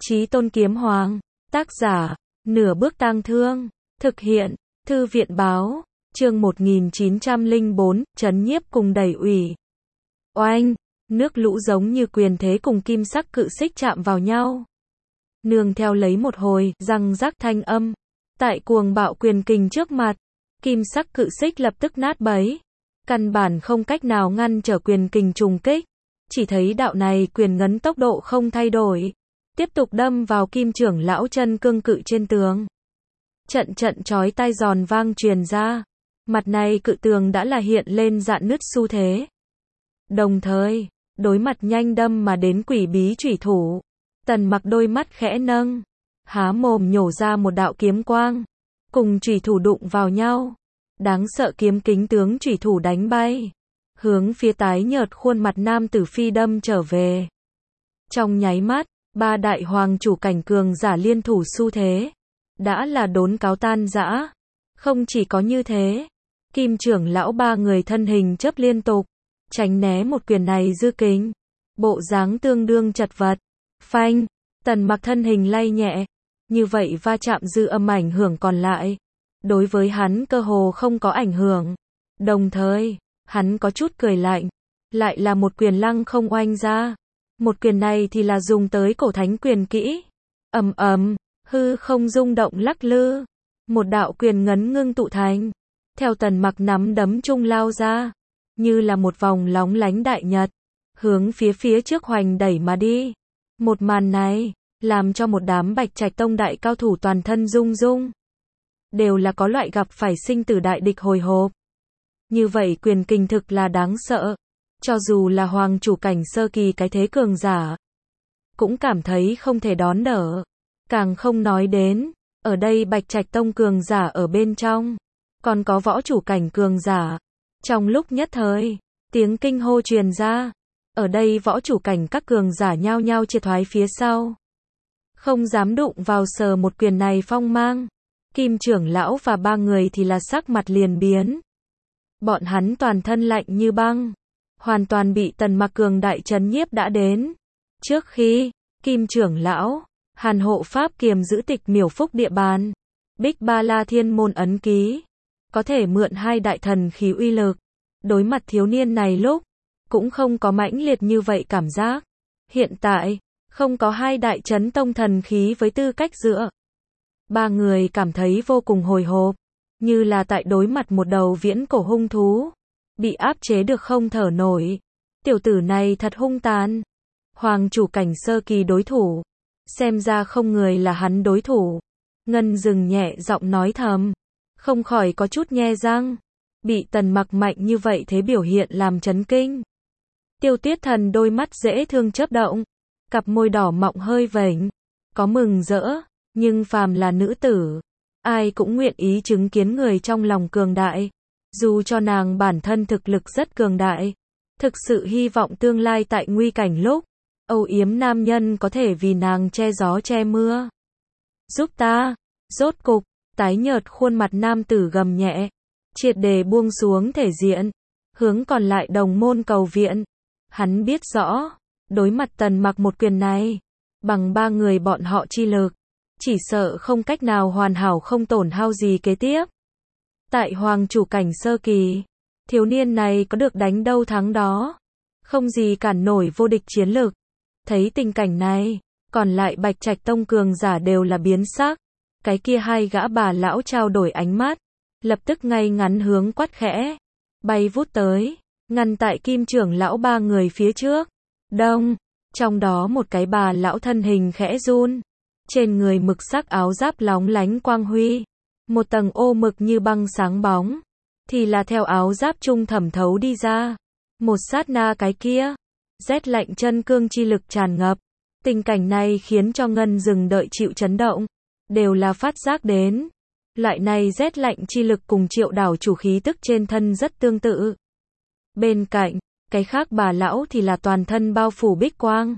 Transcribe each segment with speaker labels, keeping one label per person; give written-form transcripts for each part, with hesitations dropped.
Speaker 1: Chí Tôn Kiếm Hoàng. Tác giả, Nửa Bước Tang Thương. Thực hiện, Thư viện báo. Chương 1904, trấn nhiếp cùng đẩy ủy. Oanh, nước lũ giống như quyền thế cùng kim sắc cự xích chạm vào nhau. Nương theo lấy một hồi, răng rắc thanh âm. Tại cuồng bạo quyền kình trước mặt, kim sắc cự xích lập tức nát bấy. Căn bản không cách nào ngăn trở quyền kình trùng kích. Chỉ thấy đạo này quyền ngấn tốc độ không thay đổi. Tiếp tục đâm vào kim trưởng lão chân cương cự trên tường. Trận trận chói tai giòn vang truyền ra. Mặt này cự tường đã là hiện lên rạn nứt xu thế. Đồng thời, đối mặt nhanh đâm mà đến quỷ bí chủy thủ. Tần Mặc đôi mắt khẽ nâng. Há mồm nhổ ra một đạo kiếm quang. Cùng chủy thủ đụng vào nhau. Đáng sợ kiếm kính tướng chủy thủ đánh bay. Hướng phía tái nhợt khuôn mặt nam tử phi đâm trở về. Trong nháy mắt, ba đại hoàng chủ cảnh cường giả liên thủ xu thế. Đã là đốn cáo tan rã. Không chỉ có như thế. Kim trưởng lão ba người thân hình chớp liên tục. Tránh né một quyền này dư kính. Bộ dáng tương đương chật vật. Phanh, Tần Mặc thân hình lay nhẹ. Như vậy va chạm dư âm ảnh hưởng còn lại. Đối với hắn cơ hồ không có ảnh hưởng. Đồng thời, hắn có chút cười lạnh. Lại là một quyền lăng không oanh ra. Một quyền này thì là dùng tới cổ thánh quyền kỹ. Ầm ầm, hư không rung động lắc lư. Một đạo quyền ngấn ngưng tụ thành. Theo Tần Mặc nắm đấm trung lao ra. Như là một vòng lóng lánh đại nhật. Hướng phía trước hoành đẩy mà đi. Một màn này, làm cho một đám Bạch Trạch Tông đại cao thủ toàn thân rung rung. Đều là có loại gặp phải sinh tử đại địch hồi hộp. Như vậy quyền kình thực là đáng sợ. Cho dù là hoàng chủ cảnh sơ kỳ cái thế cường giả. Cũng cảm thấy không thể đón đỡ. Càng không nói đến. Ở đây Bạch Trạch Tông cường giả ở bên trong. Còn có võ chủ cảnh cường giả. Trong lúc nhất thời. Tiếng kinh hô truyền ra. Ở đây võ chủ cảnh các cường giả nhao nhao triệt thoái phía sau. Không dám đụng vào sờ một quyền này phong mang. Kim trưởng lão và ba người thì là sắc mặt liền biến. Bọn hắn toàn thân lạnh như băng. Hoàn toàn bị Tần Mặc cường đại trấn nhiếp đã đến. Trước khi, Kim trưởng lão, Hàn hộ pháp kiềm giữ tịch miểu phúc địa bàn. Bích Ba La Thiên môn ấn ký. Có thể mượn hai đại thần khí uy lực. Đối mặt thiếu niên này lúc, cũng không có mãnh liệt như vậy cảm giác. Hiện tại, không có hai đại chấn tông thần khí với tư cách dựa. Ba người cảm thấy vô cùng hồi hộp. Như là tại đối mặt một đầu viễn cổ hung thú. Bị áp chế được không thở nổi. Tiểu tử này thật hung tàn. Hoàng chủ cảnh sơ kỳ đối thủ. Xem ra không người là hắn đối thủ. Ngân dừng nhẹ giọng nói thầm. Không khỏi có chút nhe răng. Bị Tần Mặc mạnh như vậy thế biểu hiện làm chấn kinh. Tiêu Tiết Thần đôi mắt dễ thương chớp động. Cặp môi đỏ mọng hơi vểnh. Có mừng rỡ. Nhưng phàm là nữ tử. Ai cũng nguyện ý chứng kiến người trong lòng cường đại. Dù cho nàng bản thân thực lực rất cường đại. Thực sự hy vọng tương lai tại nguy cảnh lúc. Âu yếm nam nhân có thể vì nàng che gió che mưa. Giúp ta. Rốt cục, tái nhợt khuôn mặt nam tử gầm nhẹ. Triệt để buông xuống thể diện. Hướng còn lại đồng môn cầu viện. Hắn biết rõ. Đối mặt Tần Mặc một quyền này. Bằng ba người bọn họ chi lực. Chỉ sợ không cách nào hoàn hảo không tổn hao gì kế tiếp. Tại hoàng chủ cảnh sơ kỳ. Thiếu niên này có được đánh đâu thắng đó. Không gì cản nổi vô địch chiến lực. Thấy tình cảnh này. Còn lại Bạch Trạch Tông cường giả đều là biến sắc. Cái kia hai gã bà lão trao đổi ánh mắt. Lập tức ngay ngắn hướng quát khẽ. Bay vút tới. Ngăn tại Kim trưởng lão ba người phía trước. Đông. Trong đó một cái bà lão thân hình khẽ run. Trên người mực sắc áo giáp lóng lánh quang huy. Một tầng ô mực như băng sáng bóng. Thì là theo áo giáp trung thẩm thấu đi ra. Một sát na cái kia. Rét lạnh chân cương chi lực tràn ngập. Tình cảnh này khiến cho Ngân dừng đợi chịu chấn động. Đều là phát giác đến. Loại này rét lạnh chi lực cùng Triệu đảo chủ khí tức trên thân rất tương tự. Bên cạnh, cái khác bà lão thì là toàn thân bao phủ bích quang.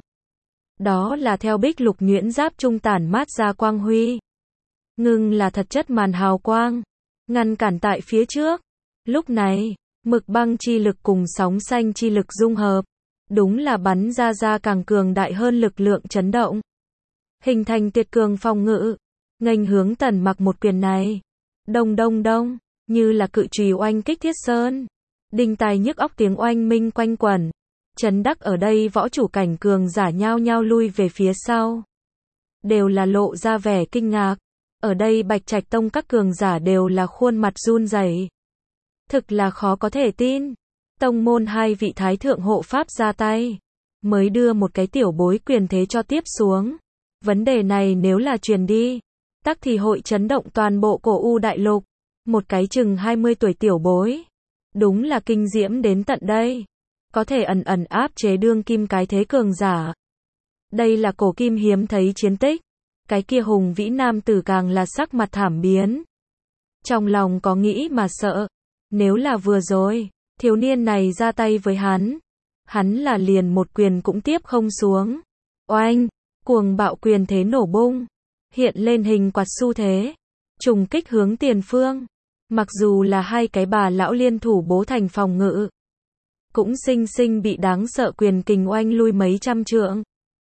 Speaker 1: Đó là theo bích lục nhuyễn giáp trung tản mát ra quang huy. Ngưng là thật chất màn hào quang. Ngăn cản tại phía trước. Lúc này, mực băng chi lực cùng sóng xanh chi lực dung hợp. Đúng là bắn ra càng cường đại hơn lực lượng chấn động. hình thành tuyệt cường phòng ngự, nghênh hướng Tần Mặc một quyền này. Đông đông đông, như là cự chùy oanh kích thiết sơn. Đinh tai nhức óc tiếng oanh minh quanh quẩn. Chấn đắc ở đây võ chủ cảnh cường giả nhao nhao lui về phía sau. Đều là lộ ra vẻ kinh ngạc. Ở đây Bạch Trạch Tông các cường giả đều là khuôn mặt run rẩy. Thực là khó có thể tin. Tông môn hai vị thái thượng hộ pháp ra tay, mới đưa một cái tiểu bối quyền thế cho tiếp xuống. Vấn đề này nếu là truyền đi, tắc thì hội chấn động toàn bộ cổ U đại lục. Một cái chừng 20 tuổi tiểu bối, đúng là kinh diễm đến tận đây. Có thể ẩn ẩn áp chế đương kim cái thế cường giả. Đây là cổ kim hiếm thấy chiến tích. Cái kia hùng vĩ nam tử càng là sắc mặt thảm biến. Trong lòng có nghĩ mà sợ. Nếu là vừa rồi, thiếu niên này ra tay với hắn là liền một quyền cũng tiếp không xuống. Oanh, cuồng bạo quyền thế nổ bung, hiện lên hình quạt xu thế, trùng kích hướng tiền phương. Mặc dù là hai cái bà lão liên thủ bố thành phòng ngự, cũng sinh sinh bị đáng sợ quyền kình oanh lui mấy trăm trượng.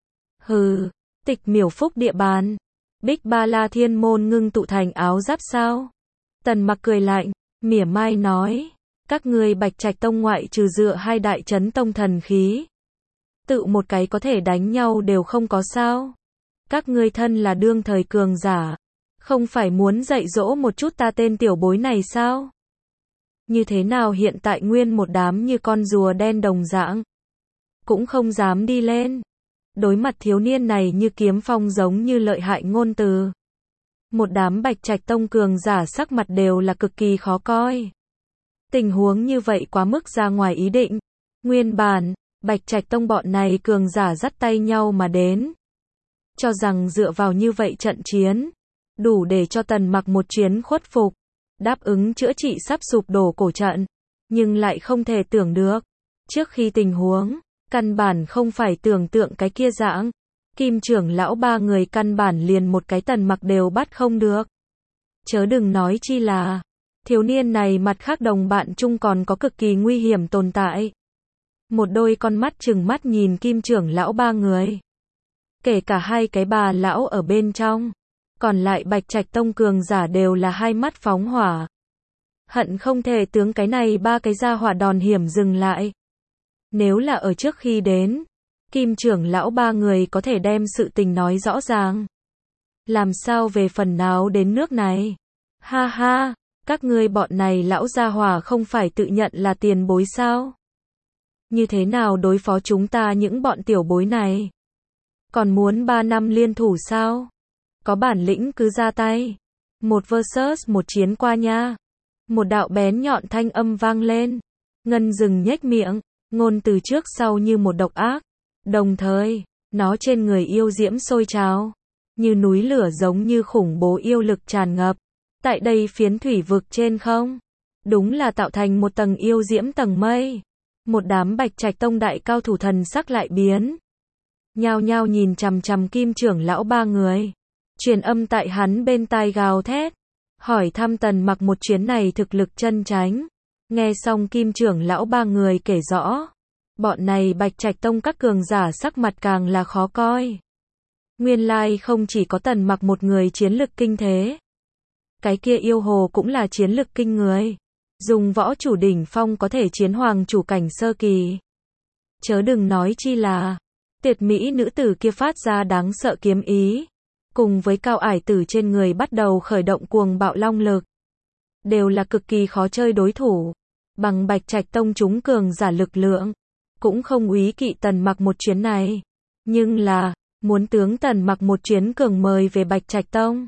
Speaker 1: Hừ, Tịch Miểu Phúc địa bàn, Bích Ba La Thiên môn ngưng tụ thành áo giáp sao? Tần Mặc cười lạnh, mỉa mai nói, các ngươi Bạch Trạch Tông ngoại trừ dựa hai đại chấn tông thần khí, tự một cái có thể đánh nhau đều không có sao? Các ngươi thân là đương thời cường giả, không phải muốn dạy dỗ một chút ta tên tiểu bối này sao? Như thế nào hiện tại nguyên một đám như con rùa đen đồng dạng, cũng không dám đi lên. Đối mặt thiếu niên này như kiếm phong giống như lợi hại ngôn từ. Một đám Bạch Trạch Tông cường giả sắc mặt đều là cực kỳ khó coi. Tình huống như vậy quá mức ra ngoài ý định. Nguyên bản, Bạch Trạch Tông bọn này cường giả dắt tay nhau mà đến. Cho rằng dựa vào như vậy trận chiến, đủ để cho Tần Mặc một chuyến khuất phục, đáp ứng chữa trị sắp sụp đổ cổ trận. Nhưng lại không thể tưởng được. Trước khi tình huống, căn bản không phải tưởng tượng cái kia dạng. Kim trưởng lão ba người căn bản liền một cái Tần Mặc đều bắt không được. Chớ đừng nói chi là, thiếu niên này mặt khác đồng bạn chung còn có cực kỳ nguy hiểm tồn tại. Một đôi con mắt trừng mắt nhìn Kim trưởng lão ba người. Kể cả hai cái bà lão ở bên trong. Còn lại Bạch Trạch Tông cường giả đều là hai mắt phóng hỏa. Hận không thể tướng cái này ba cái gia hỏa đòn hiểm dừng lại. Nếu là ở trước khi đến, Kim trưởng lão ba người có thể đem sự tình nói rõ ràng. Làm sao về phần nào đến nước này? Ha ha, các ngươi bọn này lão gia hỏa không phải tự nhận là tiền bối sao? Như thế nào đối phó chúng ta những bọn tiểu bối này? Còn muốn 3 năm liên thủ sao? Có bản lĩnh cứ ra tay. Một versus một chiến qua nha. Một đạo bén nhọn thanh âm vang lên. Ngân Dừng nhếch miệng, ngôn từ trước sau như một độc ác. Đồng thời, nó trên người yêu diễm sôi trào. Như núi lửa giống như khủng bố yêu lực tràn ngập. Tại đây phiến thủy vực trên không? Đúng là tạo thành một tầng yêu diễm tầng mây. Một đám Bạch Trạch Tông đại cao thủ thần sắc lại biến. Nhao nhao nhìn chằm chằm Kim trưởng lão ba người. Truyền âm tại hắn bên tai gào thét. Hỏi thăm Tần Mặc một chuyến này thực lực chân chánh. Nghe xong Kim trưởng lão ba người kể rõ. Bọn này Bạch Trạch Tông các cường giả sắc mặt càng là khó coi. Nguyên lai không chỉ có Tần Mặc một người chiến lực kinh thế. Cái kia yêu hồ cũng là chiến lực kinh người. Dùng võ chủ đỉnh phong có thể chiến hoàng chủ cảnh sơ kỳ. Chớ đừng nói chi là, tuyệt mỹ nữ tử kia phát ra đáng sợ kiếm ý. Cùng với cao ải tử trên người bắt đầu khởi động cuồng bạo long lực. Đều là cực kỳ khó chơi đối thủ. Bằng Bạch Trạch Tông chúng cường giả lực lượng. Cũng không úy kỵ Tần Mặc một chuyến này. Nhưng là, muốn tướng Tần Mặc một chuyến cường mời về Bạch Trạch Tông.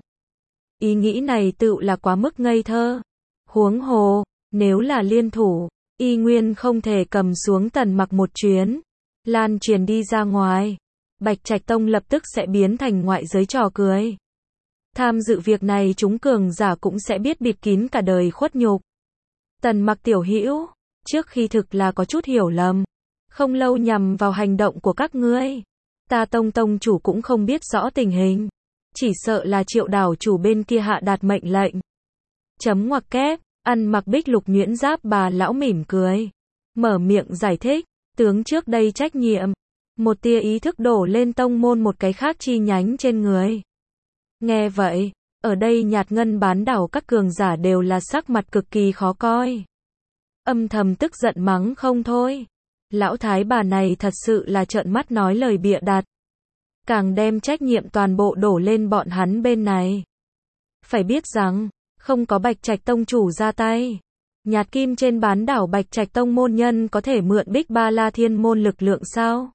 Speaker 1: Ý nghĩ này tự là quá mức ngây thơ. Huống hồ, nếu là liên thủ, y nguyên không thể cầm xuống Tần Mặc một chuyến. Lan truyền đi ra ngoài. Bạch Trạch Tông lập tức sẽ biến thành ngoại giới trò cười. Tham dự việc này chúng cường giả cũng sẽ biết bịt kín cả đời khuất nhục. Tần Mặc tiểu hữu, trước khi thực là có chút hiểu lầm. Không lâu nhằm vào hành động của các ngươi. Ta tông chủ cũng không biết rõ tình hình. Chỉ sợ là Triệu đảo chủ bên kia hạ đạt mệnh lệnh. Chấm ngoặc kép, ăn mặc bích lục nhuyễn giáp bà lão mỉm cười. Mở miệng giải thích, tướng trước đây trách nhiệm. Một tia ý thức đổ lên tông môn một cái khác chi nhánh trên người. Nghe vậy, ở đây Nhạt Ngân bán đảo các cường giả đều là sắc mặt cực kỳ khó coi. Âm thầm tức giận mắng không thôi. Lão thái bà này thật sự là trợn mắt nói lời bịa đặt. Càng đem trách nhiệm toàn bộ đổ lên bọn hắn bên này. Phải biết rằng, không có Bạch Trạch tông chủ ra tay, Nhạt Kim trên bán đảo Bạch Trạch tông môn nhân có thể mượn Bích Ba La Thiên môn lực lượng sao?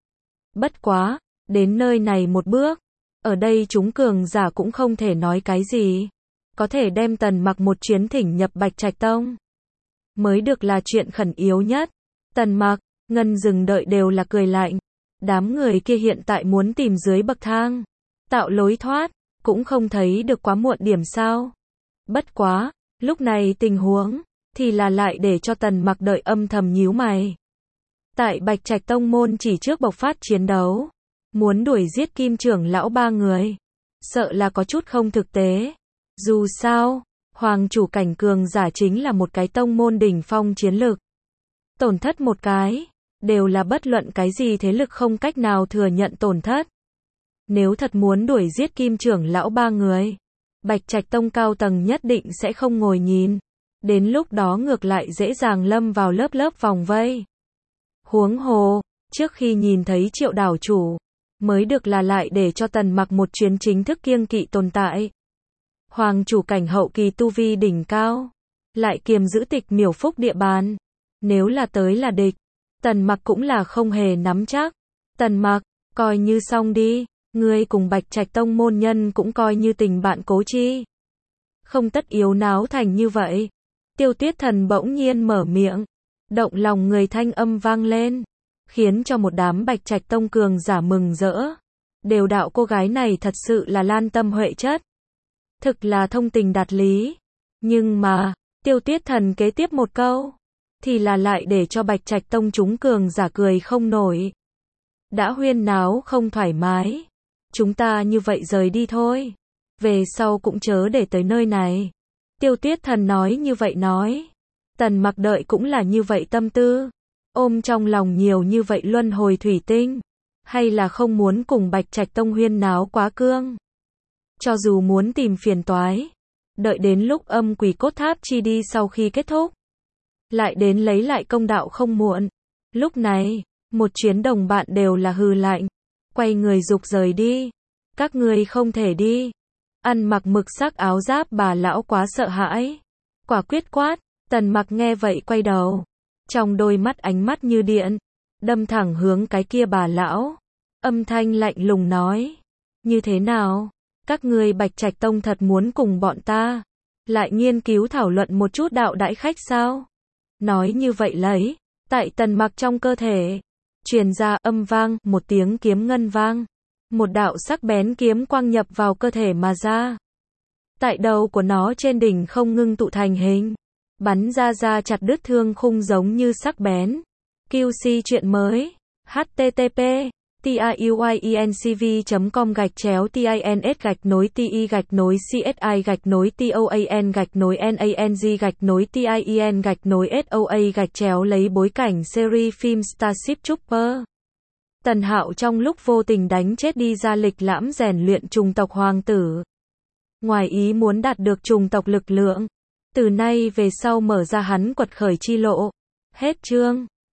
Speaker 1: Bất quá, đến nơi này một bước, ở đây chúng cường giả cũng không thể nói cái gì. Có thể đem Tần Mặc một chuyến thỉnh nhập Bạch Trạch tông mới được là chuyện khẩn yếu nhất. Tần Mặc, Ngân dừng đợi đều là cười lạnh. Đám người kia hiện tại muốn tìm dưới bậc thang, tạo lối thoát, cũng không thấy được quá muộn điểm sao. Bất quá, lúc này tình huống, thì là lại để cho Tần Mặc đợi âm thầm nhíu mày. Tại Bạch Trạch tông môn chỉ trước bộc phát chiến đấu, muốn đuổi giết Kim trưởng lão 3 người, sợ là có chút không thực tế. Dù sao, hoàng chủ cảnh cường giả chính là một cái tông môn đỉnh phong chiến lực. Tổn thất một cái, đều là bất luận cái gì thế lực không cách nào thừa nhận tổn thất. Nếu thật muốn đuổi giết Kim trưởng lão 3 người, Bạch Trạch tông cao tầng nhất định sẽ không ngồi nhìn. Đến lúc đó ngược lại dễ dàng lâm vào lớp vòng vây. Huống hồ, trước khi nhìn thấy Triệu đảo chủ, mới được là lại để cho Tần Mặc một chuyến chính thức kiêng kỵ tồn tại. Hoàng chủ cảnh hậu kỳ tu vi đỉnh cao, lại kiềm giữ Tịch Miểu Phúc địa bàn. Nếu là tới là địch, Tần Mặc cũng là không hề nắm chắc. Tần Mặc, coi như xong đi, ngươi cùng Bạch Trạch tông môn nhân cũng coi như tình bạn cố chi. Không tất yếu náo thành như vậy. Tiêu Tuyết Thần bỗng nhiên mở miệng, động lòng người thanh âm vang lên, khiến cho một đám Bạch Trạch tông cường giả mừng rỡ. Đều đạo cô gái này thật sự là lan tâm huệ chất, thực là thông tình đạt lý. Nhưng mà, Tiêu Tuyết Thần kế tiếp một câu, thì là lại để cho Bạch Trạch tông chúng cường giả cười không nổi. Đã huyên náo không thoải mái, chúng ta như vậy rời đi thôi. Về sau cũng chớ để tới nơi này. Tiêu Tuyết Thần nói như vậy nói. Tần Mặc đợi cũng là như vậy tâm tư. Ôm trong lòng nhiều như vậy luân hồi thủy tinh. Hay là không muốn cùng Bạch Trạch tông huyên náo quá cương. Cho dù muốn tìm phiền toái, đợi đến lúc âm quỷ cốt tháp chi đi sau khi kết thúc, lại đến lấy lại công đạo không muộn. Lúc này, một chuyến đồng bạn đều là hừ lạnh, quay người dục rời đi. Các ngươi không thể đi. Ăn mặc mực sắc áo giáp bà lão quá sợ hãi, quả quyết quát. Tần Mặc nghe vậy quay đầu, trong đôi mắt ánh mắt như điện, đâm thẳng hướng cái kia bà lão. Âm thanh lạnh lùng nói, như thế nào? Các ngươi Bạch Trạch tông thật muốn cùng bọn ta lại nghiên cứu thảo luận một chút đạo đãi khách sao? Nói như vậy lấy, tại Tần Mặc trong cơ thể truyền ra âm vang, một tiếng kiếm ngân vang, một đạo sắc bén kiếm quang nhập vào cơ thể mà ra. Tại đầu của nó trên đỉnh không ngưng tụ thành hình, bắn ra chặt đứt thương khung giống như sắc bén. QC chuyện mới. http tiuyencv.com/ti/net-nối-TI-NANG-NOI-TIEN-TIEN-SOA lấy bối cảnh series phim Starship Trooper. Tần Hạo trong lúc vô tình đánh chết đi ra lịch lãm rèn luyện trùng tộc hoàng tử. Ngoài ý muốn đạt được trùng tộc lực lượng. Từ nay về sau mở ra hắn quật khởi chi lộ. Hết chương.